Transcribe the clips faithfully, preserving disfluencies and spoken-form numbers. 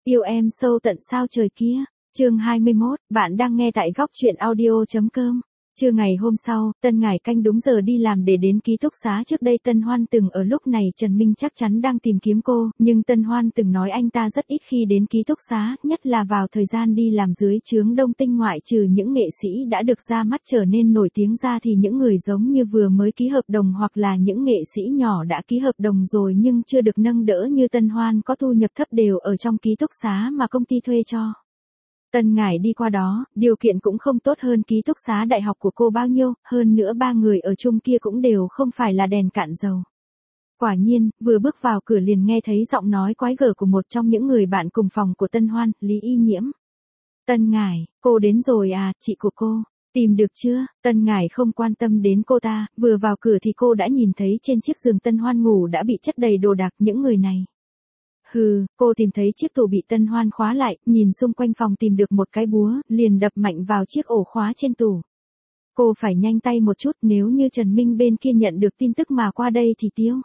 Yêu em sâu tận sao trời kia. Chương hai mươi mốt, bạn đang nghe tại góc truyện audio.com. Trưa ngày hôm sau, Tân Ngải canh đúng giờ đi làm để đến ký túc xá. Trước đây Tân Hoan từng ở lúc này Trần Minh chắc chắn đang tìm kiếm cô, nhưng Tân Hoan từng nói anh ta rất ít khi đến ký túc xá, nhất là vào thời gian đi làm dưới trướng Đông Tinh, ngoại trừ những nghệ sĩ đã được ra mắt trở nên nổi tiếng ra thì những người giống như vừa mới ký hợp đồng hoặc là những nghệ sĩ nhỏ đã ký hợp đồng rồi nhưng chưa được nâng đỡ như Tân Hoan có thu nhập thấp đều ở trong ký túc xá mà công ty thuê cho. Tân Ngải đi qua đó, điều kiện cũng không tốt hơn ký túc xá đại học của cô bao nhiêu, hơn nữa ba người ở chung kia cũng đều không phải là đèn cạn dầu. Quả nhiên, vừa bước vào cửa liền nghe thấy giọng nói quái gở của một trong những người bạn cùng phòng của Tân Hoan, Lý Y Nhiễm. Tân Ngải, cô đến rồi à, chị của cô, tìm được chưa? Tân Ngải không quan tâm đến cô ta, vừa vào cửa thì cô đã nhìn thấy trên chiếc giường Tân Hoan ngủ đã bị chất đầy đồ đạc những người này. Hừ, cô tìm thấy chiếc tủ bị Tân Hoan khóa lại, nhìn xung quanh phòng tìm được một cái búa, liền đập mạnh vào chiếc ổ khóa trên tủ. Cô phải nhanh tay một chút, nếu như Trần Minh bên kia nhận được tin tức mà qua đây thì tiêu.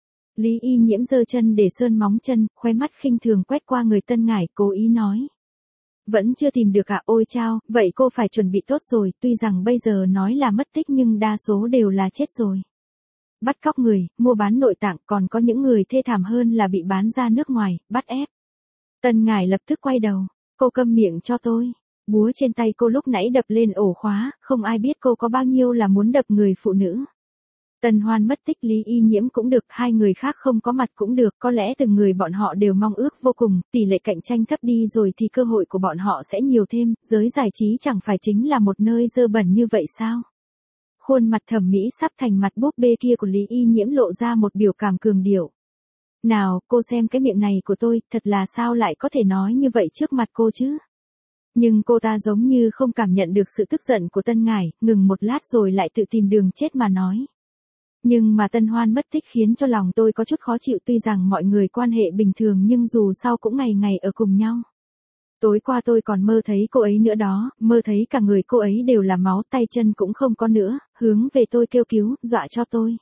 Lý Y Nhiễm giơ chân để sơn móng chân, khóe mắt khinh thường quét qua người Tân Ngải, cố ý nói. Vẫn chưa tìm được à? Ôi chao, vậy cô phải chuẩn bị tốt rồi, tuy rằng bây giờ nói là mất tích nhưng đa số đều là chết rồi. Bắt cóc người, mua bán nội tạng, còn có những người thê thảm hơn là bị bán ra nước ngoài, bắt ép. Tân Ngải lập tức quay đầu, cô câm miệng cho tôi. Búa trên tay cô lúc nãy đập lên ổ khóa, không ai biết cô có bao nhiêu là muốn đập người phụ nữ. Tân Hoan mất tích, Lý Y Nhiễm cũng được, hai người khác không có mặt cũng được, có lẽ từng người bọn họ đều mong ước vô cùng, tỷ lệ cạnh tranh thấp đi rồi thì cơ hội của bọn họ sẽ nhiều thêm, giới giải trí chẳng phải chính là một nơi dơ bẩn như vậy sao? Khuôn mặt thẩm mỹ sắp thành mặt búp bê kia của Lý Y Nhiễm lộ ra một biểu cảm cường điệu. Nào, cô xem cái miệng này của tôi, thật là sao lại có thể nói như vậy trước mặt cô chứ? Nhưng cô ta giống như không cảm nhận được sự tức giận của Tân Ngải, ngừng một lát rồi lại tự tìm đường chết mà nói. Nhưng mà Tân Hoan mất tích khiến cho lòng tôi có chút khó chịu, tuy rằng mọi người quan hệ bình thường nhưng dù sao cũng ngày ngày ở cùng nhau. Tối qua tôi còn mơ thấy cô ấy nữa đó, mơ thấy cả người cô ấy đều là máu, tay chân cũng không có nữa, hướng về tôi kêu cứu, dọa cho tôi.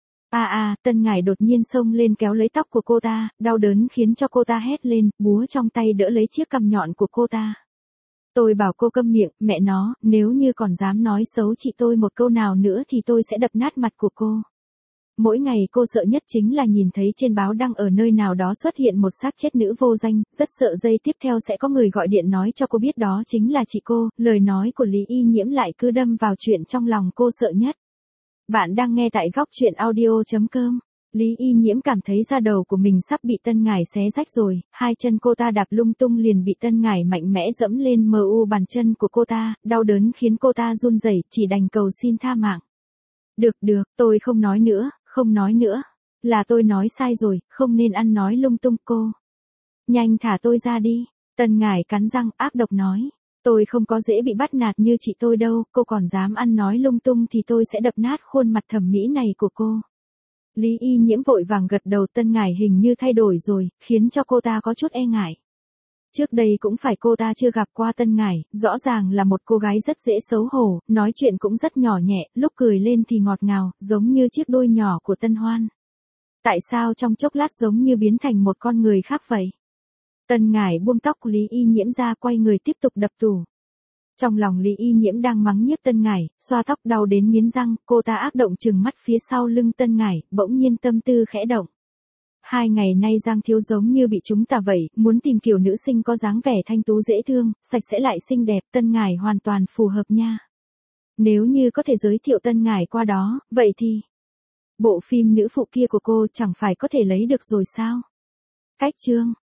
À à, Tân Ngải đột nhiên xông lên kéo lấy tóc của cô ta, đau đớn khiến cho cô ta hét lên, búa trong tay đỡ lấy chiếc cằm nhọn của cô ta. Tôi bảo cô câm miệng, mẹ nó, nếu như còn dám nói xấu chị tôi một câu nào nữa thì tôi sẽ đập nát mặt của cô. Mỗi ngày cô sợ nhất chính là nhìn thấy trên báo đăng ở nơi nào đó xuất hiện một xác chết nữ vô danh, rất sợ giây tiếp theo sẽ có người gọi điện nói cho cô biết đó chính là chị cô, lời nói của Lý Y Nhiễm lại cứ đâm vào chuyện trong lòng cô sợ nhất. Bạn đang nghe tại góc truyện audio.com. Lý Y Nhiễm cảm thấy da đầu của mình sắp bị Tân Ngải xé rách rồi, hai chân cô ta đạp lung tung liền bị Tân Ngải mạnh mẽ dẫm lên mờ u bàn chân của cô ta, đau đớn khiến cô ta run rẩy, chỉ đành cầu xin tha mạng. Được được, tôi không nói nữa. Không nói nữa, là tôi nói sai rồi, không nên ăn nói lung tung cô. Nhanh thả tôi ra đi, Tân Ngải cắn răng ác độc nói. Tôi không có dễ bị bắt nạt như chị tôi đâu, cô còn dám ăn nói lung tung thì tôi sẽ đập nát khuôn mặt thẩm mỹ này của cô. Lý Y Nhiễm vội vàng gật đầu, Tân Ngải hình như thay đổi rồi, khiến cho cô ta có chút e ngại. Trước đây cũng phải cô ta chưa gặp qua Tân Ngải, rõ ràng là một cô gái rất dễ xấu hổ, nói chuyện cũng rất nhỏ nhẹ, lúc cười lên thì ngọt ngào, giống như chiếc đuôi nhỏ của Tân Hoan. Tại sao trong chốc lát giống như biến thành một con người khác vậy? Tân Ngải buông tóc của Lý Y Nhiễm ra, quay người tiếp tục đập tủ. Trong lòng Lý Y Nhiễm đang mắng nhiếc Tân Ngải, xoa tóc đau đến nghiến răng, cô ta ác động trừng mắt phía sau lưng Tân Ngải, bỗng nhiên tâm tư khẽ động. Hai ngày nay Giang Thiếu giống như bị chúng ta vậy, muốn tìm kiểu nữ sinh có dáng vẻ thanh tú dễ thương, sạch sẽ lại xinh đẹp, Tân Ngải hoàn toàn phù hợp nha. Nếu như có thể giới thiệu Tân Ngải qua đó, vậy thì bộ phim nữ phụ kia của cô chẳng phải có thể lấy được rồi sao? Cách chương